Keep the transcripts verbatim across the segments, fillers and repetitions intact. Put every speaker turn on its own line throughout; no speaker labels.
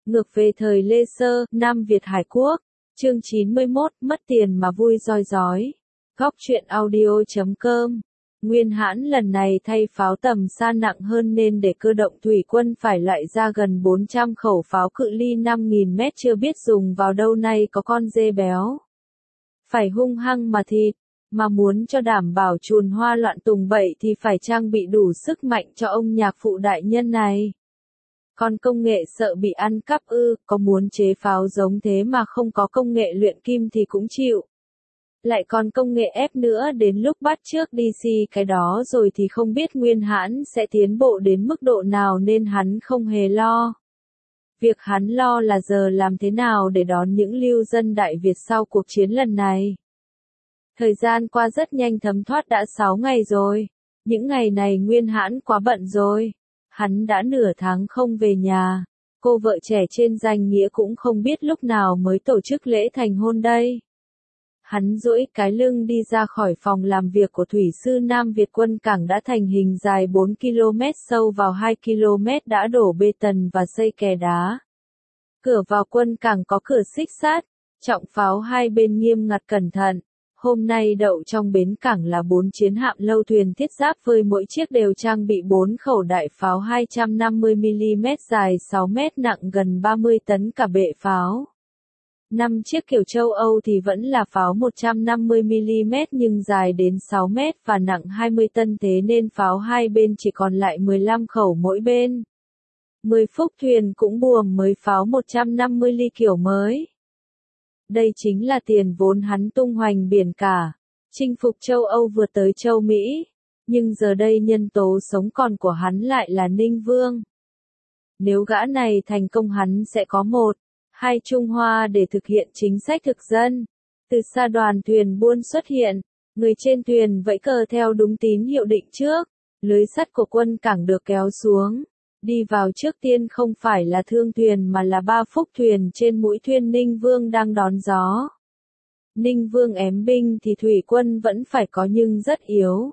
Ngược về thời Lê Sơ, Nam Việt Hải Quốc, chương chín mươi mốt, mất tiền mà vui roi rói. Góc truyện audio chấm com. Nguyên Hãn lần này thay pháo tầm xa nặng hơn nên để cơ động thủy quân phải loại ra gần bốn trăm khẩu pháo cự ly năm nghìn mét chưa biết dùng vào đâu, nay có con dê béo. Phải hung hăng mà thịt, mà muốn cho đảm bảo chùn hoa loạn tùng bậy thì phải trang bị đủ sức mạnh cho ông nhạc phụ đại nhân này. Còn công nghệ sợ bị ăn cắp ư, có muốn chế pháo giống thế mà không có công nghệ luyện kim thì cũng chịu. Lại còn công nghệ ép nữa, đến lúc bắt chước đê xê cái đó rồi thì không biết Nguyên Hãn sẽ tiến bộ đến mức độ nào nên hắn không hề lo. Việc hắn lo là giờ làm thế nào để đón những lưu dân Đại Việt sau cuộc chiến lần này. Thời gian qua rất nhanh thấm thoát đã sáu ngày rồi. Những ngày này Nguyên Hãn quá bận rồi. Hắn đã nửa tháng không về nhà. Cô vợ trẻ trên danh nghĩa cũng không biết lúc nào mới tổ chức lễ thành hôn đây. Hắn duỗi cái lưng đi ra khỏi phòng làm việc của thủy sư Nam Việt quân cảng đã thành hình dài bốn ki lô mét, sâu vào hai ki lô mét, đã đổ bê tần và xây kè đá. Cửa vào quân cảng có cửa xích sắt, trọng pháo hai bên nghiêm ngặt cẩn thận. Hôm nay đậu trong bến cảng là bốn chiến hạm lâu thuyền thiết giáp với mỗi chiếc đều trang bị bốn khẩu đại pháo hai trăm năm mươi mi li mét dài sáu mét, nặng gần ba mươi tấn cả bệ pháo. Năm chiếc kiểu châu Âu thì vẫn là pháo một trăm năm mươi mi li mét nhưng dài đến sáu mét và nặng hai mươi tấn, thế nên pháo hai bên chỉ còn lại mười lăm khẩu mỗi bên. mười phúc thuyền cũng buồm mới pháo một trăm năm mươi ly kiểu mới. Đây chính là tiền vốn hắn tung hoành biển cả, chinh phục châu Âu vượt tới châu Mỹ. Nhưng giờ đây nhân tố sống còn của hắn lại là Ninh Vương. Nếu gã này thành công hắn sẽ có một, hai Trung Hoa để thực hiện chính sách thực dân. Từ xa đoàn thuyền buôn xuất hiện, người trên thuyền vẫy cờ theo đúng tín hiệu định trước, lưới sắt của quân cảng được kéo xuống. Đi vào trước tiên không phải là thương thuyền mà là ba phúc thuyền trên mũi thuyền Ninh Vương đang đón gió. Ninh Vương ém binh thì thủy quân vẫn phải có nhưng rất yếu.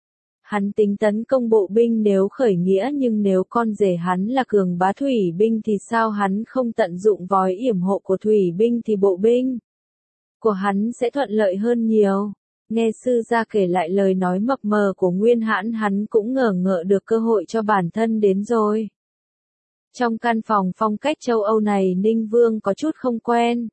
Hắn tính tấn công bộ binh nếu khởi nghĩa, nhưng nếu con rể hắn là cường bá thủy binh thì sao hắn không tận dụng vòi yểm hộ của thủy binh thì bộ binh của hắn sẽ thuận lợi hơn nhiều. Nghe sư gia kể lại lời nói mập mờ của Nguyên Hãn, hắn cũng ngờ ngợ được cơ hội cho bản thân đến rồi. Trong căn phòng phong cách châu Âu này Ninh Vương có chút không quen.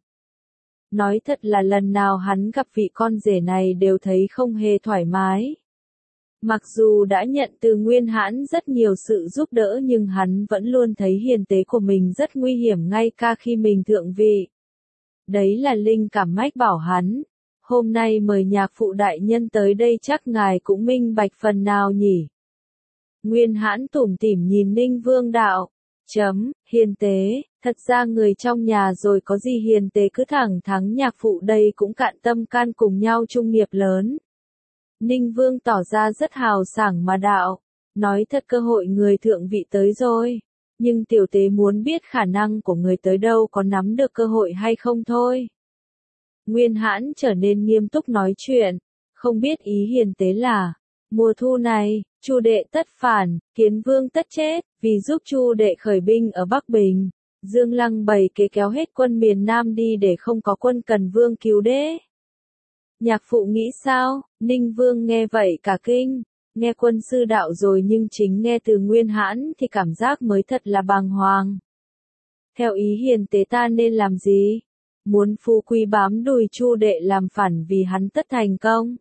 Nói thật là lần nào hắn gặp vị con rể này đều thấy không hề thoải mái. Mặc dù đã nhận từ Nguyên Hãn rất nhiều sự giúp đỡ nhưng hắn vẫn luôn thấy hiền tế của mình rất nguy hiểm ngay cả khi mình thượng vị. Đấy là linh cảm mách bảo hắn. Hôm nay mời nhạc phụ đại nhân tới đây chắc ngài cũng minh bạch phần nào nhỉ. Nguyên Hãn tủm tỉm nhìn Ninh Vương đạo. Chấm, hiền tế, thật ra người trong nhà rồi có gì hiền tế cứ thẳng thắn, nhạc phụ đây cũng cạn tâm can cùng nhau chung nghiệp lớn. Ninh Vương tỏ ra rất hào sảng mà đạo. Nói thật cơ hội người thượng vị tới rồi. Nhưng tiểu tế muốn biết khả năng của người tới đâu có nắm được cơ hội hay không thôi. Nguyên Hãn trở nên nghiêm túc nói chuyện, không biết ý hiền tế là, mùa thu này, Chu đệ tất phản, Kiến Vương tất chết, vì giúp Chu đệ khởi binh ở Bắc Bình, Dương Lăng bày kế kéo hết quân miền Nam đi để không có quân cần Vương cứu đế. Nhạc phụ nghĩ sao? Ninh Vương nghe vậy cả kinh, nghe quân sư đạo rồi nhưng chính nghe từ Nguyên Hãn thì cảm giác mới thật là bàng hoàng. Theo ý hiền tế ta nên làm gì? Muốn phú quý bám đùi Chu đệ làm phản vì hắn tất thành công.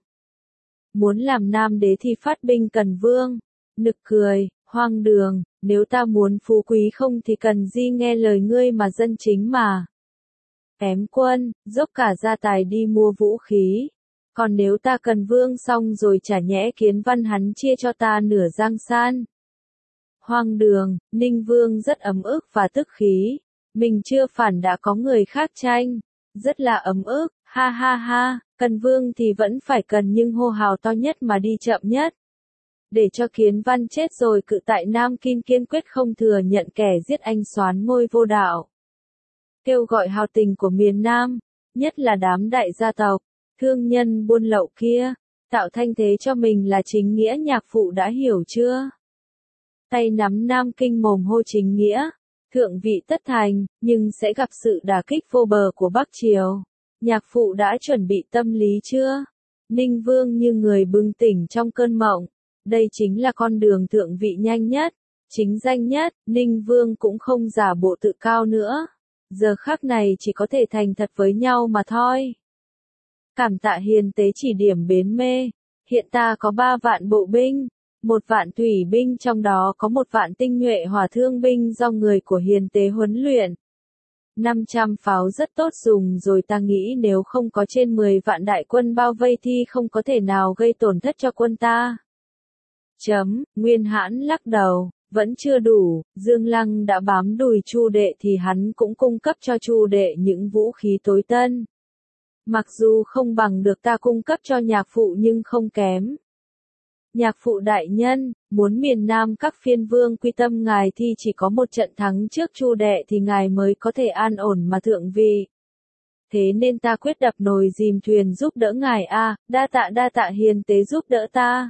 Muốn làm nam đế thì phát binh cần Vương. Nực cười, hoang đường, nếu ta muốn phú quý không thì cần gì nghe lời ngươi mà dân chính mà. Ém quân, dốc cả gia tài đi mua vũ khí. Còn nếu ta cần Vương xong rồi chả nhẽ Kiến Văn hắn chia cho ta nửa Giang San. Hoang đường, Ninh Vương rất ấm ức và tức khí. Mình chưa phản đã có người khác tranh. Rất là ấm ức, ha ha ha, cần Vương thì vẫn phải cần nhưng hô hào to nhất mà đi chậm nhất. Để cho Kiến Văn chết rồi cự tại Nam Kinh kiên quyết không thừa nhận kẻ giết anh soán ngôi vô đạo. Kêu gọi hào tình của miền Nam, nhất là đám đại gia tộc, thương nhân buôn lậu kia, tạo thanh thế cho mình là chính nghĩa, nhạc phụ đã hiểu chưa? Tay nắm Nam Kinh mồm hô chính nghĩa. thượng vị tất thành, nhưng sẽ gặp sự đả kích vô bờ của Bắc Triều. Nhạc phụ đã chuẩn bị tâm lý chưa? Ninh Vương như người bừng tỉnh trong cơn mộng. Đây chính là con đường thượng vị nhanh nhất, chính danh nhất, Ninh Vương cũng không giả bộ tự cao nữa. Giờ khắc này chỉ có thể thành thật với nhau mà thôi. Cảm tạ hiền tế chỉ điểm bến mê. Hiện ta có ba vạn bộ binh, một vạn thủy binh, trong đó có một vạn tinh nhuệ hỏa thương binh do người của hiền tế huấn luyện. năm trăm pháo rất tốt dùng rồi, ta nghĩ nếu không có trên mười vạn đại quân bao vây thì không có thể nào gây tổn thất cho quân ta. Chấm, Nguyên Hãn lắc đầu, vẫn chưa đủ, Dương Lăng đã bám đùi Chu Đệ thì hắn cũng cung cấp cho Chu Đệ những vũ khí tối tân. Mặc dù không bằng được ta cung cấp cho nhạc phụ nhưng không kém. Nhạc phụ đại nhân, muốn miền Nam các phiên vương quy tâm ngài thì chỉ có một trận thắng trước Chu Đệ thì ngài mới có thể an ổn mà thượng vị. Thế nên ta quyết đập nồi dìm thuyền giúp đỡ ngài a, à, đa tạ đa tạ hiền tế giúp đỡ ta.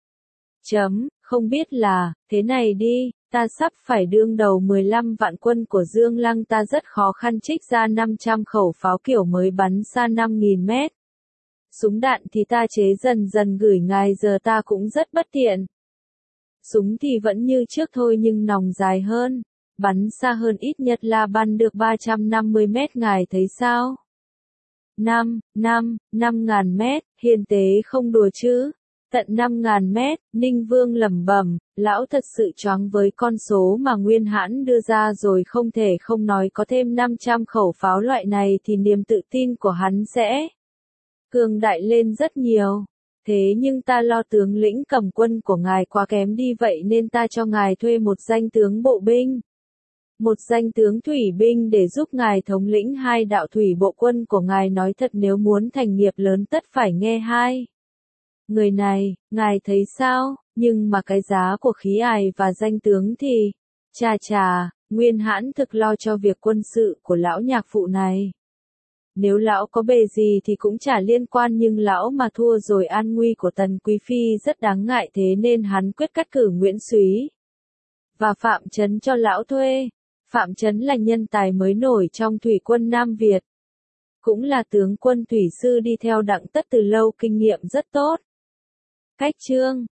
Chấm, không biết là, thế này đi, ta sắp phải đương đầu mười lăm vạn quân của Dương Lăng, ta rất khó khăn trích ra năm trăm khẩu pháo kiểu mới bắn xa năm nghìn mét. Súng đạn thì ta chế dần dần gửi ngài, giờ ta cũng rất bất tiện. Súng thì vẫn như trước thôi nhưng nòng dài hơn, bắn xa hơn, ít nhất là bắn được ba trăm năm mươi mét, ngài thấy sao? năm, năm, năm ngàn mét, hiền tế không đùa chứ? Tận năm ngàn mét, Ninh Vương lẩm bẩm, lão thật sự choáng với con số mà Nguyên Hãn đưa ra rồi, không thể không nói có thêm năm trăm khẩu pháo loại này thì niềm tự tin của hắn sẽ cường đại lên rất nhiều. Thế nhưng ta lo tướng lĩnh cầm quân của ngài quá kém đi, vậy nên ta cho ngài thuê một danh tướng bộ binh, một danh tướng thủy binh để giúp ngài thống lĩnh hai đạo thủy bộ quân của ngài. Nói thật, nếu muốn thành nghiệp lớn tất phải nghe hai người này, ngài thấy sao? Nhưng mà cái giá của khí ải và danh tướng thì, chà chà, Nguyên Hãn thực lo cho việc quân sự của lão nhạc phụ này. Nếu lão có bề gì thì cũng chả liên quan, nhưng lão mà thua rồi an nguy của Tần Quý Phi rất đáng ngại, thế nên hắn quyết cắt cử Nguyễn Súy và Phạm Chấn cho lão thuê. Phạm Chấn là nhân tài mới nổi trong thủy quân Nam Việt, cũng là tướng quân thủy sư đi theo Đặng Tất từ lâu, kinh nghiệm rất tốt. Cách chương